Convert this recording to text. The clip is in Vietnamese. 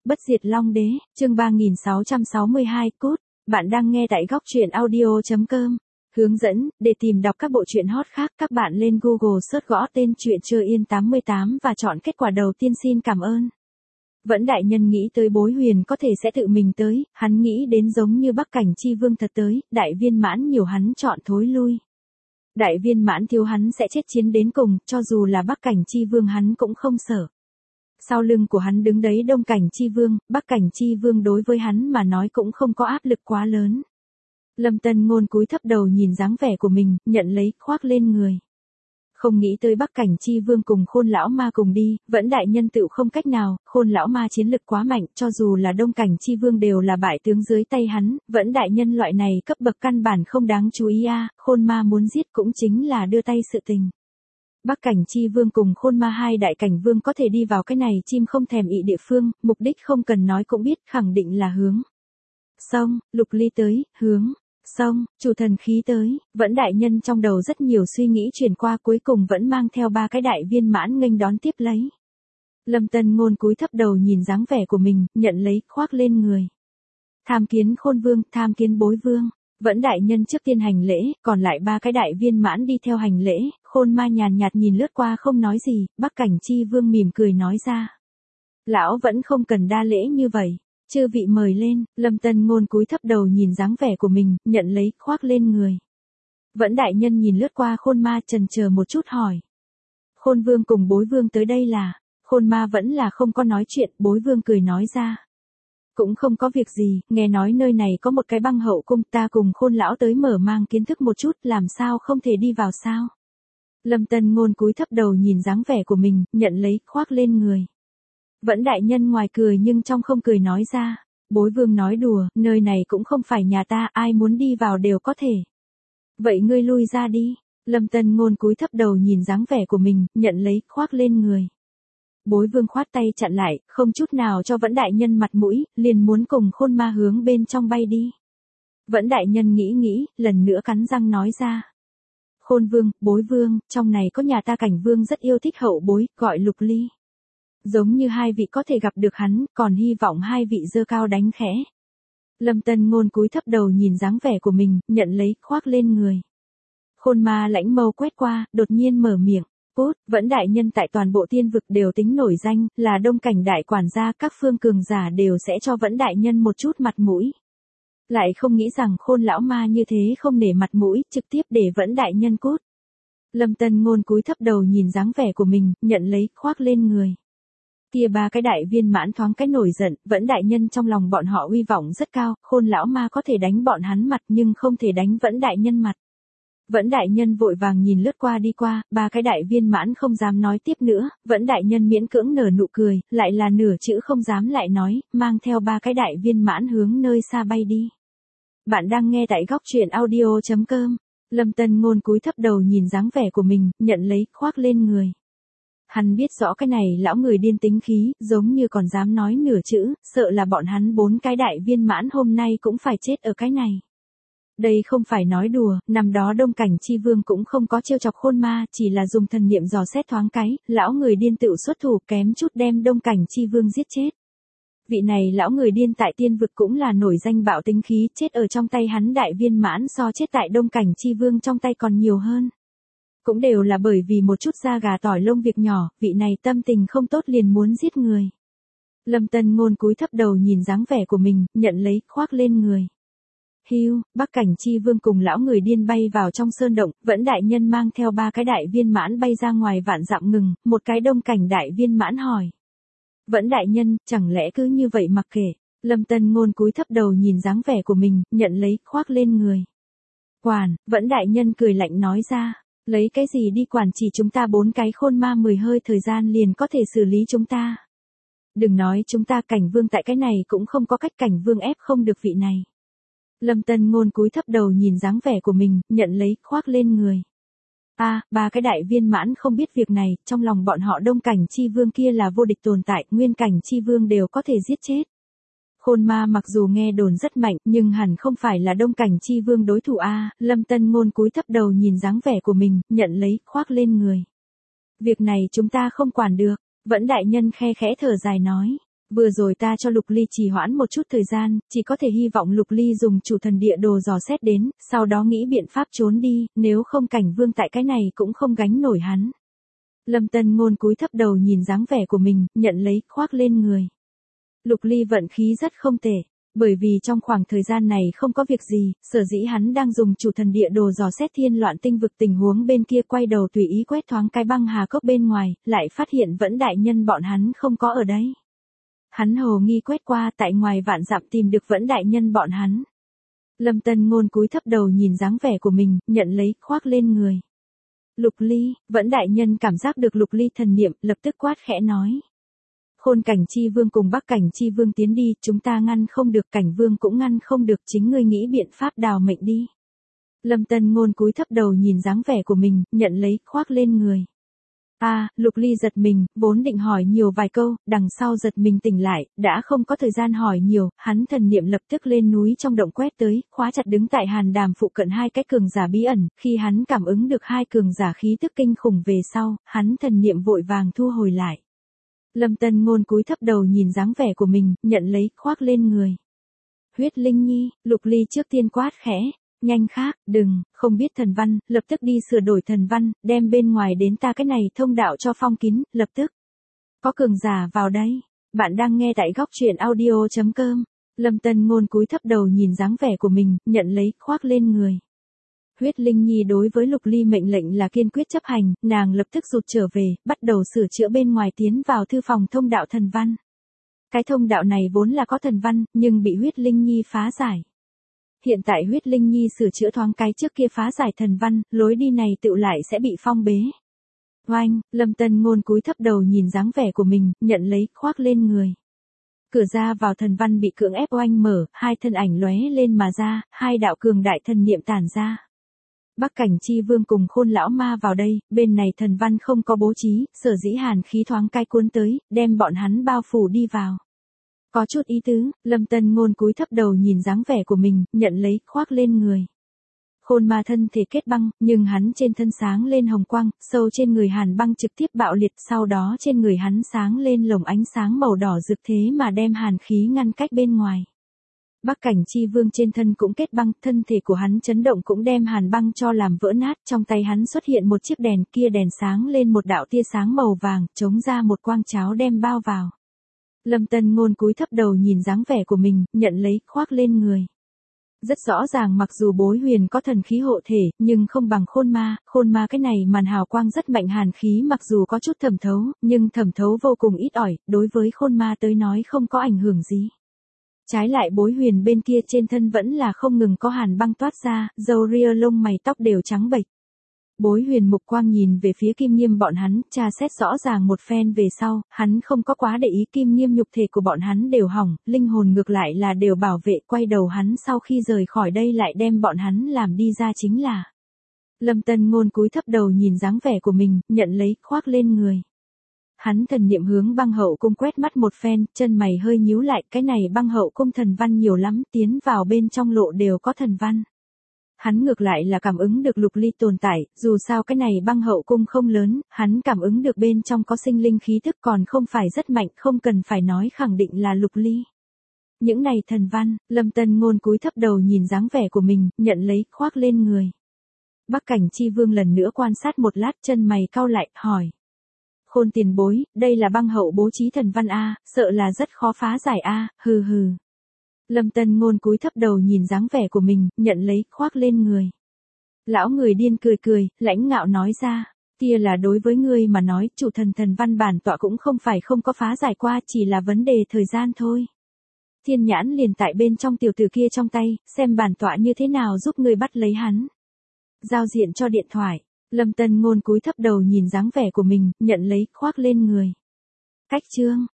Bất diệt Long Đế, chương 3662, cút. Bạn đang nghe tại góc truyện audio.com. Hướng dẫn, để tìm đọc các bộ truyện hot khác, các bạn lên Google search gõ tên truyện Chưa Yên 88 và chọn kết quả đầu tiên. Xin cảm ơn. Vẫn đại nhân nghĩ tới Bối Huyền có thể sẽ tự mình tới, hắn nghĩ đến giống như Bắc Cảnh Chi Vương thật tới, đại viên mãn nhiều hắn chọn thối lui. Đại viên mãn thiếu hắn sẽ chết chiến đến cùng, cho dù là Bắc Cảnh Chi Vương hắn cũng không sợ. Sau lưng của hắn đứng đấy Đông Cảnh Chi Vương, Bắc Cảnh Chi Vương đối với hắn mà nói cũng không có áp lực quá lớn. Lâm Tân Ngôn cúi thấp đầu nhìn dáng vẻ của mình, nhận lấy, khoác lên người. Không nghĩ tới Bắc Cảnh Chi Vương cùng Khôn lão ma cùng đi, Vẫn đại nhân tựu không cách nào, Khôn lão ma chiến lực quá mạnh, cho dù là Đông Cảnh Chi Vương đều là bại tướng dưới tay hắn, Vẫn đại nhân loại này cấp bậc căn bản không đáng chú ý a, Khôn ma muốn giết cũng chính là đưa tay sự tình. Bắc Cảnh Chi Vương cùng Khôn ma hai đại cảnh vương có thể đi vào cái này chim không thèm ị địa phương, mục đích không cần nói cũng biết, khẳng định là hướng Sông, Lục Ly tới, hướng Sông, chủ thần khí tới, Vẫn đại nhân trong đầu rất nhiều suy nghĩ chuyển qua, cuối cùng vẫn mang theo ba cái đại viên mãn nghênh đón tiếp lấy. Lâm Tân Ngôn cúi thấp đầu nhìn dáng vẻ của mình, nhận lấy, khoác lên người. Tham kiến Khôn Vương, tham kiến Bối Vương. Vẫn đại nhân trước tiên hành lễ, còn lại ba cái đại viên mãn đi theo hành lễ, Khôn ma nhàn nhạt nhìn lướt qua không nói gì, Bắc Cảnh Chi Vương mỉm cười nói ra. Lão vẫn không cần đa lễ như vậy, chư vị mời lên. Lâm Tân Ngôn cúi thấp đầu nhìn dáng vẻ của mình, nhận lấy, khoác lên người. Vẫn đại nhân nhìn lướt qua Khôn ma chần chờ một chút hỏi. Khôn Vương cùng Bối Vương tới đây là, Khôn ma vẫn là không có nói chuyện, Bối Vương cười nói ra. Cũng không có việc gì, nghe nói nơi này có một cái băng hậu cung, ta cùng Khôn lão tới mở mang kiến thức một chút, làm sao không thể đi vào sao? Lâm Tân Ngôn cúi thấp đầu nhìn dáng vẻ của mình, nhận lấy, khoác lên người. Vẫn đại nhân ngoài cười nhưng trong không cười nói ra. Bối Vương nói đùa, nơi này cũng không phải nhà ta, ai muốn đi vào đều có thể. Vậy ngươi lui ra đi. Lâm Tân Ngôn cúi thấp đầu nhìn dáng vẻ của mình, nhận lấy, khoác lên người. Bối Vương khoát tay chặn lại, không chút nào cho Vẫn đại nhân mặt mũi, liền muốn cùng Khôn ma hướng bên trong bay đi. Vẫn đại nhân nghĩ, lần nữa cắn răng nói ra. Khôn Vương, Bối Vương, trong này có nhà ta Cảnh Vương rất yêu thích hậu bối, gọi Lục Ly. Giống như hai vị có thể gặp được hắn, còn hy vọng hai vị giơ cao đánh khẽ. Lâm Tân Ngôn cúi thấp đầu nhìn dáng vẻ của mình, nhận lấy, khoác lên người. Khôn ma lãnh mâu quét qua, đột nhiên mở miệng. Vẫn đại nhân tại toàn bộ tiên vực đều tính nổi danh, là Đông Cảnh đại quản gia, các phương cường giả đều sẽ cho Vẫn đại nhân một chút mặt mũi. Lại không nghĩ rằng Khôn lão ma như thế không nể mặt mũi, trực tiếp để Vẫn đại nhân cút. Lâm Tân Ngôn cúi thấp đầu nhìn dáng vẻ của mình, nhận lấy, khoác lên người. Kia ba cái đại viên mãn thoáng cái nổi giận, Vẫn đại nhân trong lòng bọn họ uy vọng rất cao, Khôn lão ma có thể đánh bọn hắn mặt nhưng không thể đánh Vẫn đại nhân mặt. Vẫn đại nhân vội vàng nhìn lướt qua đi qua, ba cái đại viên mãn không dám nói tiếp nữa, Vẫn đại nhân miễn cưỡng nở nụ cười, lại là nửa chữ không dám lại nói, mang theo ba cái đại viên mãn hướng nơi xa bay đi. Bạn đang nghe tại góc truyện audio.com. Lâm Tân Ngôn cúi thấp đầu nhìn dáng vẻ của mình, nhận lấy, khoác lên người. Hắn biết rõ cái này lão người điên tính khí, giống như còn dám nói nửa chữ, sợ là bọn hắn bốn cái đại viên mãn hôm nay cũng phải chết ở cái này. Đây không phải nói đùa, năm đó Đông Cảnh Chi Vương cũng không có trêu chọc Khôn ma, chỉ là dùng thần niệm dò xét thoáng cái, lão người điên tựu xuất thủ kém chút đem Đông Cảnh Chi Vương giết chết. Vị này lão người điên tại tiên vực cũng là nổi danh bạo tính khí, chết ở trong tay hắn đại viên mãn so chết tại Đông Cảnh Chi Vương trong tay còn nhiều hơn. Cũng đều là bởi vì một chút da gà tỏi lông việc nhỏ, vị này tâm tình không tốt liền muốn giết người. Lâm Tân Ngôn cúi thấp đầu nhìn dáng vẻ của mình, nhận lấy, khoác lên người. Hưu, Bắc Cảnh Chi Vương cùng lão người điên bay vào trong sơn động, Vẫn đại nhân mang theo ba cái đại viên mãn bay ra ngoài vạn dặm ngừng, một cái Đông Cảnh đại viên mãn hỏi. Vẫn đại nhân, chẳng lẽ cứ như vậy mặc kệ? Lâm Tân Ngôn cúi thấp đầu nhìn dáng vẻ của mình, nhận lấy, khoác lên người. Quản, Vẫn đại nhân cười lạnh nói ra. Lấy cái gì đi quản, chỉ chúng ta bốn cái Khôn ma 10 hơi thời gian liền có thể xử lý chúng ta. Đừng nói chúng ta Cảnh Vương tại cái này cũng không có cách, Cảnh Vương ép không được vị này. Lâm Tân Ngôn cúi thấp đầu nhìn dáng vẻ của mình, nhận lấy, khoác lên người. Ba cái đại viên mãn không biết việc này, trong lòng bọn họ Đông Cảnh Chi Vương kia là vô địch tồn tại, Nguyên Cảnh Chi Vương đều có thể giết chết. Khôn ma mặc dù nghe đồn rất mạnh, nhưng hẳn không phải là Đông Cảnh Chi Vương đối thủ a. Lâm Tân Ngôn cúi thấp đầu nhìn dáng vẻ của mình, nhận lấy, khoác lên người. Việc này chúng ta không quản được, Vẫn đại nhân khe khẽ thở dài nói. Vừa rồi ta cho Lục Ly trì hoãn một chút thời gian, chỉ có thể hy vọng Lục Ly dùng chủ thần địa đồ dò xét đến, sau đó nghĩ biện pháp trốn đi, nếu không Cảnh Vương tại cái này cũng không gánh nổi hắn. Lâm Tân Ngôn cúi thấp đầu nhìn dáng vẻ của mình, nhận lấy, khoác lên người. Lục Ly vận khí rất không tệ, bởi vì trong khoảng thời gian này không có việc gì, sở dĩ hắn đang dùng chủ thần địa đồ dò xét thiên loạn tinh vực tình huống bên kia, quay đầu tùy ý quét thoáng cái băng hà cốc bên ngoài, lại phát hiện vẫn đại nhân bọn hắn không có ở đấy. Hắn hồ nghi quét qua, tại ngoài vạn dặm tìm được vẫn đại nhân bọn hắn. Lâm Tân Ngôn cúi thấp đầu nhìn dáng vẻ của mình, nhận lấy, khoác lên người. Lục Ly, vẫn đại nhân cảm giác được Lục Ly thần niệm, lập tức quát khẽ nói. Khôn Cảnh Chi Vương cùng Bắc Cảnh Chi Vương tiến đi, chúng ta ngăn không được, Cảnh Vương cũng ngăn không được, chính ngươi nghĩ biện pháp đào mệnh đi. Lâm Tân Ngôn cúi thấp đầu nhìn dáng vẻ của mình, nhận lấy, khoác lên người. Lục Ly giật mình, vốn định hỏi nhiều vài câu, đằng sau giật mình tỉnh lại, đã không có thời gian hỏi nhiều, hắn thần niệm lập tức lên núi trong động quét tới, khóa chặt đứng tại hàn đàm phụ cận hai cái cường giả bí ẩn, khi hắn cảm ứng được hai cường giả khí tức kinh khủng về sau, hắn thần niệm vội vàng thu hồi lại. Lâm Tân Ngôn cúi thấp đầu nhìn dáng vẻ của mình, nhận lấy, khoác lên người. Huyết Linh Nhi, Lục Ly trước tiên quát khẽ. Nhanh khác, đừng, không biết thần văn, lập tức đi sửa đổi thần văn, đem bên ngoài đến ta cái này thông đạo cho phong kín, lập tức. Có cường giả vào đây. Bạn đang nghe tại góc truyện audio.com. Lâm Tân Ngôn cúi thấp đầu nhìn dáng vẻ của mình, nhận lấy, khoác lên người. Huyết Linh Nhi đối với Lục Ly mệnh lệnh là kiên quyết chấp hành, nàng lập tức rụt trở về, bắt đầu sửa chữa bên ngoài tiến vào thư phòng thông đạo thần văn. Cái thông đạo này vốn là có thần văn, nhưng bị Huyết Linh Nhi phá giải. Hiện tại Huyết Linh Nhi sửa chữa thoáng cái trước kia phá giải thần văn, lối đi này tựu lại sẽ bị phong bế. Oanh, Lâm Tân Ngôn cúi thấp đầu nhìn dáng vẻ của mình, nhận lấy, khoác lên người. Cửa ra vào thần văn bị cưỡng ép oanh mở, hai thân ảnh lóe lên mà ra, hai đạo cường đại thần niệm tản ra. Bắc Cảnh Chi Vương cùng Khôn lão ma vào đây, bên này thần văn không có bố trí, sở dĩ hàn khí thoáng cái cuốn tới, đem bọn hắn bao phủ đi vào. Có chút ý tứ, Lâm Tân Ngôn cúi thấp đầu nhìn dáng vẻ của mình, nhận lấy, khoác lên người. Khôn ma thân thể kết băng, nhưng hắn trên thân sáng lên hồng quang, sâu trên người hàn băng trực tiếp bạo liệt, sau đó trên người hắn sáng lên lồng ánh sáng màu đỏ rực thế mà đem hàn khí ngăn cách bên ngoài. Bắc Cảnh Chi Vương trên thân cũng kết băng, thân thể của hắn chấn động cũng đem hàn băng cho làm vỡ nát, trong tay hắn xuất hiện một chiếc đèn, kia đèn sáng lên một đạo tia sáng màu vàng, chống ra một quang cháo đem bao vào. Lâm Tân Ngôn cúi thấp đầu nhìn dáng vẻ của mình, nhận lấy, khoác lên người. Rất rõ ràng mặc dù Bối Huyền có thần khí hộ thể, nhưng không bằng Khôn ma cái này màn hào quang rất mạnh, hàn khí mặc dù có chút thẩm thấu, nhưng thẩm thấu vô cùng ít ỏi, đối với Khôn ma tới nói không có ảnh hưởng gì. Trái lại Bối Huyền bên kia trên thân vẫn là không ngừng có hàn băng toát ra, râu ria lông mày tóc đều trắng bệch. Bối Huyền mục quang nhìn về phía Kim Nghiêm bọn hắn, tra xét rõ ràng một phen về sau, hắn không có quá để ý Kim Nghiêm nhục thể của bọn hắn đều hỏng, linh hồn ngược lại là đều bảo vệ, quay đầu hắn sau khi rời khỏi đây lại đem bọn hắn làm đi ra chính là. Lâm Tân Ngôn cúi thấp đầu nhìn dáng vẻ của mình, nhận lấy, khoác lên người. Hắn thần niệm hướng băng hậu cung quét mắt một phen, chân mày hơi nhíu lại, cái này băng hậu cung thần văn nhiều lắm, tiến vào bên trong lộ đều có thần văn. Hắn ngược lại là cảm ứng được Lục Ly tồn tại, dù sao cái này băng hậu cung không lớn, hắn cảm ứng được bên trong có sinh linh khí thức còn không phải rất mạnh, không cần phải nói khẳng định là Lục Ly. Những này thần văn, Lâm Tân Ngôn cúi thấp đầu nhìn dáng vẻ của mình, nhận lấy, khoác lên người. Bắc Cảnh Chi Vương lần nữa quan sát một lát, chân mày cau lại, hỏi. Khôn tiền bối, đây là băng hậu bố trí thần văn a, sợ là rất khó phá giải a, hừ hừ. Lâm Tân Ngôn cúi thấp đầu nhìn dáng vẻ của mình, nhận lấy, khoác lên người. Lão người điên cười cười, lãnh ngạo nói ra, kia là đối với ngươi mà nói, chủ thần thần văn bản tọa cũng không phải không có phá giải qua, chỉ là vấn đề thời gian thôi. Thiên nhãn liền tại bên trong tiểu tử kia trong tay, xem bản tọa như thế nào giúp ngươi bắt lấy hắn. Giao diện cho điện thoại. Lâm Tân Ngôn cúi thấp đầu nhìn dáng vẻ của mình, nhận lấy, khoác lên người. Cách chương.